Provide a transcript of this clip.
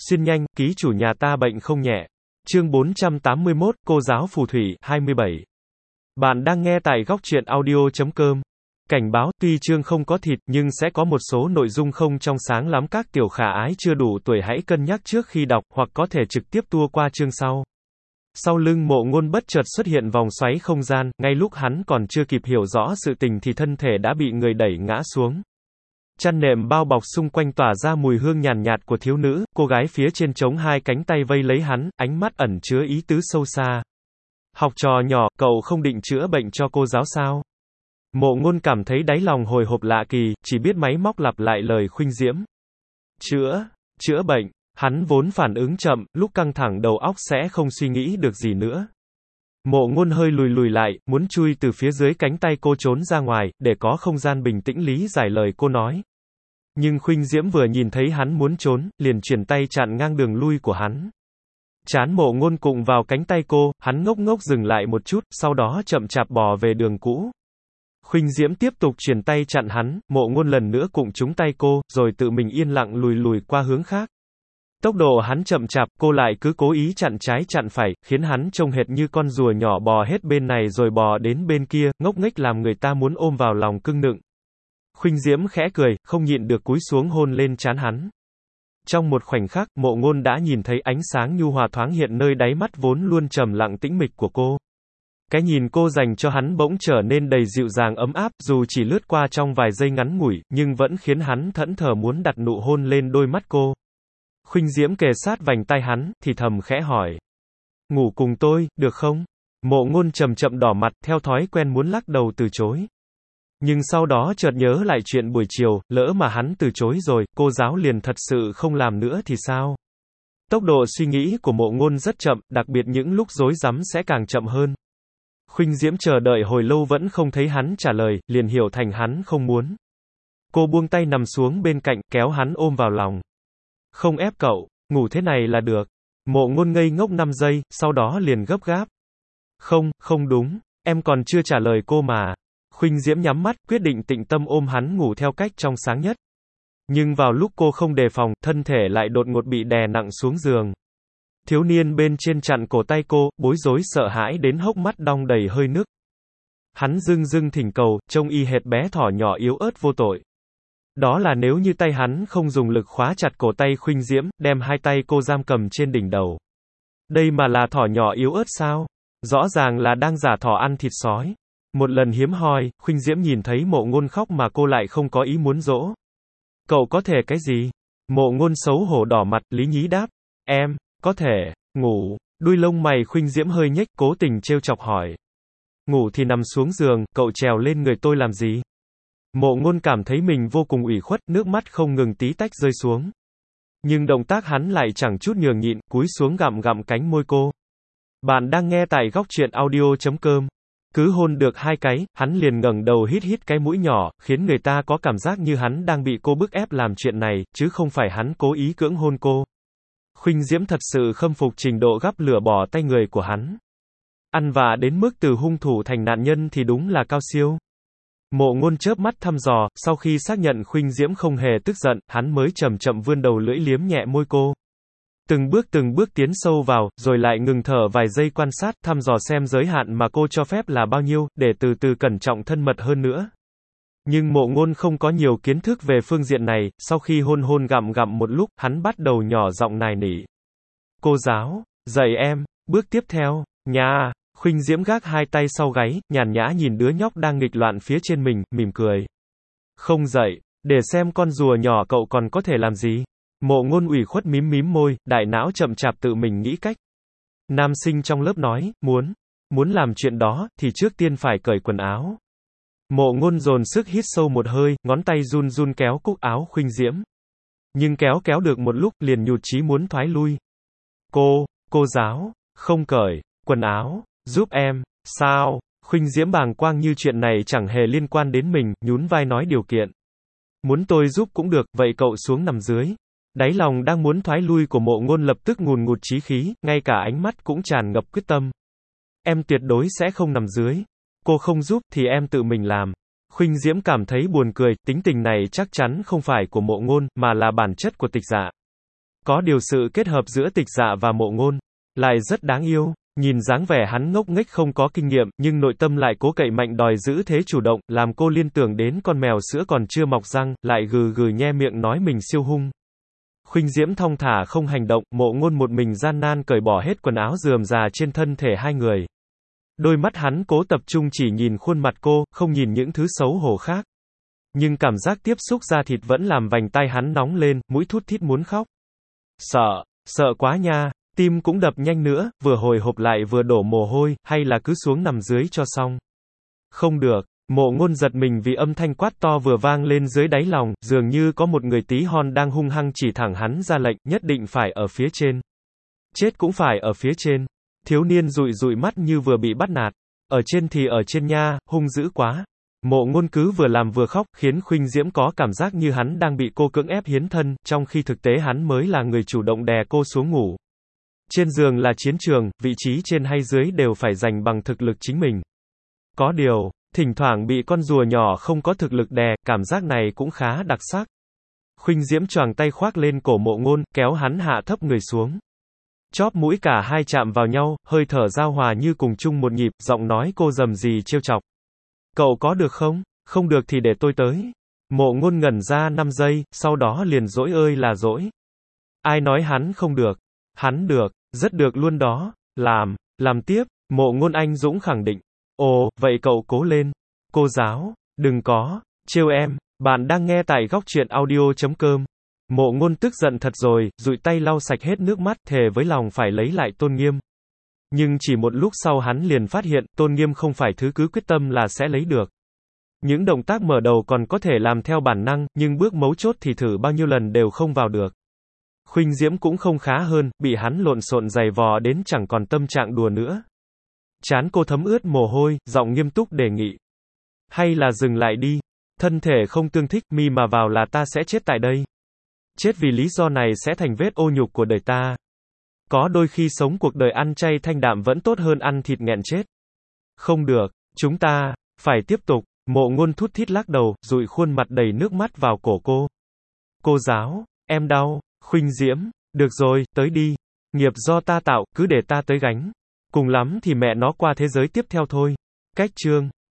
Xin nhanh, ký chủ nhà ta bệnh không nhẹ. Chương 481, cô giáo phù thủy, 27. Bạn đang nghe tại góc truyện audio.com. Cảnh báo, tuy chương không có thịt, nhưng sẽ có một số nội dung không trong sáng lắm, các tiểu khả ái chưa đủ tuổi hãy cân nhắc trước khi đọc, hoặc có thể trực tiếp tua qua chương sau. Sau lưng Mộ Ngôn bất chợt xuất hiện vòng xoáy không gian, ngay lúc hắn còn chưa kịp hiểu rõ sự tình thì thân thể đã bị người đẩy ngã xuống. Chăn nệm bao bọc xung quanh tỏa ra mùi hương nhàn nhạt của thiếu nữ, cô gái phía trên chống hai cánh tay vây lấy hắn, ánh mắt ẩn chứa ý tứ sâu xa. Học trò nhỏ, cậu không định chữa bệnh cho cô giáo sao? Mộ Ngôn cảm thấy đáy lòng hồi hộp lạ kỳ, chỉ biết máy móc lặp lại lời Khuynh Diễm. Chữa bệnh. Hắn vốn phản ứng chậm, lúc căng thẳng đầu óc sẽ không suy nghĩ được gì nữa. Mộ Ngôn hơi lùi lại, muốn chui từ phía dưới cánh tay cô trốn ra ngoài, để có không gian bình tĩnh lý giải lời cô nói. Nhưng Khuynh Diễm vừa nhìn thấy hắn muốn trốn, liền chuyển tay chặn ngang đường lui của hắn. Trán Mộ Ngôn cụng vào cánh tay cô, hắn ngốc ngốc dừng lại một chút, sau đó chậm chạp bò về đường cũ. Khuynh Diễm tiếp tục chuyển tay chặn hắn, Mộ Ngôn lần nữa cụng trúng tay cô, rồi tự mình yên lặng lùi qua hướng khác. Tốc độ hắn chậm chạp, cô lại cứ cố ý chặn trái chặn phải, khiến hắn trông hệt như con rùa nhỏ bò hết bên này rồi bò đến bên kia, ngốc nghếch làm người ta muốn ôm vào lòng cưng nựng. Khuynh Diễm khẽ cười, không nhịn được cúi xuống hôn lên trán hắn. Trong một khoảnh khắc, Mộ Ngôn đã nhìn thấy ánh sáng nhu hòa thoáng hiện nơi đáy mắt vốn luôn trầm lặng tĩnh mịch của cô. Cái nhìn cô dành cho hắn bỗng trở nên đầy dịu dàng ấm áp, dù chỉ lướt qua trong vài giây ngắn ngủi, nhưng vẫn khiến hắn thẫn thờ muốn đặt nụ hôn lên đôi mắt cô. Khuynh Diễm kề sát vành tai hắn, thì thầm khẽ hỏi. Ngủ cùng tôi, được không? Mộ Ngôn chậm chậm đỏ mặt, theo thói quen muốn lắc đầu từ chối. Nhưng sau đó chợt nhớ lại chuyện buổi chiều, lỡ mà hắn từ chối rồi, cô giáo liền thật sự không làm nữa thì sao? Tốc độ suy nghĩ của Mộ Ngôn rất chậm, đặc biệt những lúc rối rắm sẽ càng chậm hơn. Khuynh Diễm chờ đợi hồi lâu vẫn không thấy hắn trả lời, liền hiểu thành hắn không muốn. Cô buông tay nằm xuống bên cạnh, kéo hắn ôm vào lòng. Không ép cậu, ngủ thế này là được. Mộ Ngôn ngây ngốc 5 giây, sau đó liền gấp gáp. Không đúng, em còn chưa trả lời cô mà. Khuynh Diễm nhắm mắt, quyết định tịnh tâm ôm hắn ngủ theo cách trong sáng nhất. Nhưng vào lúc cô không đề phòng, thân thể lại đột ngột bị đè nặng xuống giường. Thiếu niên bên trên chặn cổ tay cô, bối rối sợ hãi đến hốc mắt đong đầy hơi nước. Hắn dưng thỉnh cầu, trông y hệt bé thỏ nhỏ yếu ớt vô tội. Đó là nếu như tay hắn không dùng lực khóa chặt cổ tay Khuynh Diễm, đem hai tay cô giam cầm trên đỉnh đầu. Đây mà là thỏ nhỏ yếu ớt sao? Rõ ràng là đang giả thỏ ăn thịt sói. Một lần hiếm hoi, Khuynh Diễm nhìn thấy Mộ Ngôn khóc mà cô lại không có ý muốn dỗ. Cậu có thể cái gì? Mộ Ngôn xấu hổ đỏ mặt, lý nhí đáp. Em, có thể, ngủ. Đuôi lông mày Khuynh Diễm hơi nhếch, cố tình trêu chọc hỏi. Ngủ thì nằm xuống giường, cậu trèo lên người tôi làm gì? Mộ Ngôn cảm thấy mình vô cùng ủy khuất, nước mắt không ngừng tí tách rơi xuống. Nhưng động tác hắn lại chẳng chút nhường nhịn, cúi xuống gặm cánh môi cô. Bạn đang nghe tại góc truyện audio.com. Cứ hôn được 2 cái, hắn liền ngẩng đầu hít cái mũi nhỏ, khiến người ta có cảm giác như hắn đang bị cô bức ép làm chuyện này, chứ không phải hắn cố ý cưỡng hôn cô. Khuynh Diễm thật sự khâm phục trình độ gắp lửa bỏ tay người của hắn. Ăn vạ đến mức từ hung thủ thành nạn nhân thì đúng là cao siêu. Mộ Ngôn chớp mắt thăm dò, sau khi xác nhận Khuynh Diễm không hề tức giận, hắn mới chậm chậm vươn đầu lưỡi liếm nhẹ môi cô. Từng bước tiến sâu vào, rồi lại ngừng thở vài giây quan sát, thăm dò xem giới hạn mà cô cho phép là bao nhiêu, để từ từ cẩn trọng thân mật hơn nữa. Nhưng Mộ Ngôn không có nhiều kiến thức về phương diện này, sau khi hôn gặm một lúc, hắn bắt đầu nhỏ giọng nài nỉ. Cô giáo, dạy em, bước tiếp theo, nha. Khuynh Diễm gác hai tay sau gáy, nhàn nhã nhìn đứa nhóc đang nghịch loạn phía trên mình, mỉm cười. Không dậy, để xem con rùa nhỏ cậu còn có thể làm gì. Mộ Ngôn ủy khuất mím môi, đại não chậm chạp tự mình nghĩ cách. Nam sinh trong lớp nói, muốn làm chuyện đó, thì trước tiên phải cởi quần áo. Mộ Ngôn dồn sức hít sâu một hơi, ngón tay run kéo cúc áo Khuynh Diễm. Nhưng kéo được một lúc, liền nhụt chí muốn thoái lui. Cô giáo, không cởi quần áo, giúp em. Sao? Khuynh Diễm bàng quang như chuyện này chẳng hề liên quan đến mình, nhún vai nói điều kiện. Muốn tôi giúp cũng được, vậy cậu xuống nằm dưới. Đáy lòng đang muốn thoái lui của Mộ Ngôn lập tức ngùn ngụt chí khí, ngay cả ánh mắt cũng tràn ngập quyết tâm. Em tuyệt đối sẽ không nằm dưới. Cô không giúp thì em tự mình làm. Khuynh Diễm cảm thấy buồn cười, tính tình này chắc chắn không phải của Mộ Ngôn, mà là bản chất của Tịch Dạ. Có điều sự kết hợp giữa Tịch Dạ và Mộ Ngôn lại rất đáng yêu. Nhìn dáng vẻ hắn ngốc nghếch không có kinh nghiệm, nhưng nội tâm lại cố cậy mạnh đòi giữ thế chủ động, làm cô liên tưởng đến con mèo sữa còn chưa mọc răng, lại gừ gừ nhe miệng nói mình siêu hung. Khuynh Diễm thong thả không hành động, Mộ Ngôn một mình gian nan cởi bỏ hết quần áo rườm rà trên thân thể hai người. Đôi mắt hắn cố tập trung chỉ nhìn khuôn mặt cô, không nhìn những thứ xấu hổ khác. Nhưng cảm giác tiếp xúc da thịt vẫn làm vành tai hắn nóng lên, mũi thút thít muốn khóc. Sợ quá nha, tim cũng đập nhanh nữa, vừa hồi hộp lại vừa đổ mồ hôi, hay là cứ xuống nằm dưới cho xong. Không được, Mộ Ngôn giật mình vì âm thanh quát to vừa vang lên dưới đáy lòng, dường như có một người tí hon đang hung hăng chỉ thẳng hắn ra lệnh, nhất định phải ở phía trên. Chết cũng phải ở phía trên. Thiếu niên dụi dụi mắt như vừa bị bắt nạt. Ở trên thì ở trên nha, hung dữ quá. Mộ Ngôn cứ vừa làm vừa khóc, khiến Khuynh Diễm có cảm giác như hắn đang bị cô cưỡng ép hiến thân, trong khi thực tế hắn mới là người chủ động đè cô xuống ngủ. Trên giường là chiến trường, vị trí trên hay dưới đều phải giành bằng thực lực chính mình. Có điều, thỉnh thoảng bị con rùa nhỏ không có thực lực đè, cảm giác này cũng khá đặc sắc. Khuynh Diễm choàng tay khoác lên cổ Mộ Ngôn, kéo hắn hạ thấp người xuống. Chóp mũi cả hai chạm vào nhau, hơi thở giao hòa như cùng chung một nhịp, giọng nói cô rầm rì trêu chọc. Cậu có được không? Không được thì để tôi tới. Mộ Ngôn ngẩn ra 5 giây, sau đó liền dỗi ơi là dỗi. Ai nói hắn không được? Hắn được, rất được luôn đó. Làm tiếp. Mộ Ngôn anh dũng khẳng định. Ồ, vậy cậu cố lên. Cô giáo, đừng có trêu em. Bạn đang nghe tại góc truyện audio.com. Mộ Ngôn tức giận thật rồi, dụi tay lau sạch hết nước mắt, thề với lòng phải lấy lại tôn nghiêm. Nhưng chỉ một lúc sau hắn liền phát hiện, tôn nghiêm không phải thứ cứ quyết tâm là sẽ lấy được. Những động tác mở đầu còn có thể làm theo bản năng, nhưng bước mấu chốt thì thử bao nhiêu lần đều không vào được. Khuynh Diễm cũng không khá hơn, bị hắn lộn xộn giày vò đến chẳng còn tâm trạng đùa nữa. Trán cô thấm ướt mồ hôi, giọng nghiêm túc đề nghị. Hay là dừng lại đi. Thân thể không tương thích, mi mà vào là ta sẽ chết tại đây. Chết vì lý do này sẽ thành vết ô nhục của đời ta. Có đôi khi sống cuộc đời ăn chay thanh đạm vẫn tốt hơn ăn thịt nghẹn chết. Không được, chúng ta phải tiếp tục. Mộ Ngôn thút thít lắc đầu, dụi khuôn mặt đầy nước mắt vào cổ cô. Cô giáo, em đau. Khuynh Diễm, được rồi, tới đi. Nghiệp do ta tạo, cứ để ta tới gánh. Cùng lắm thì mẹ nó qua thế giới tiếp theo thôi. Cách chương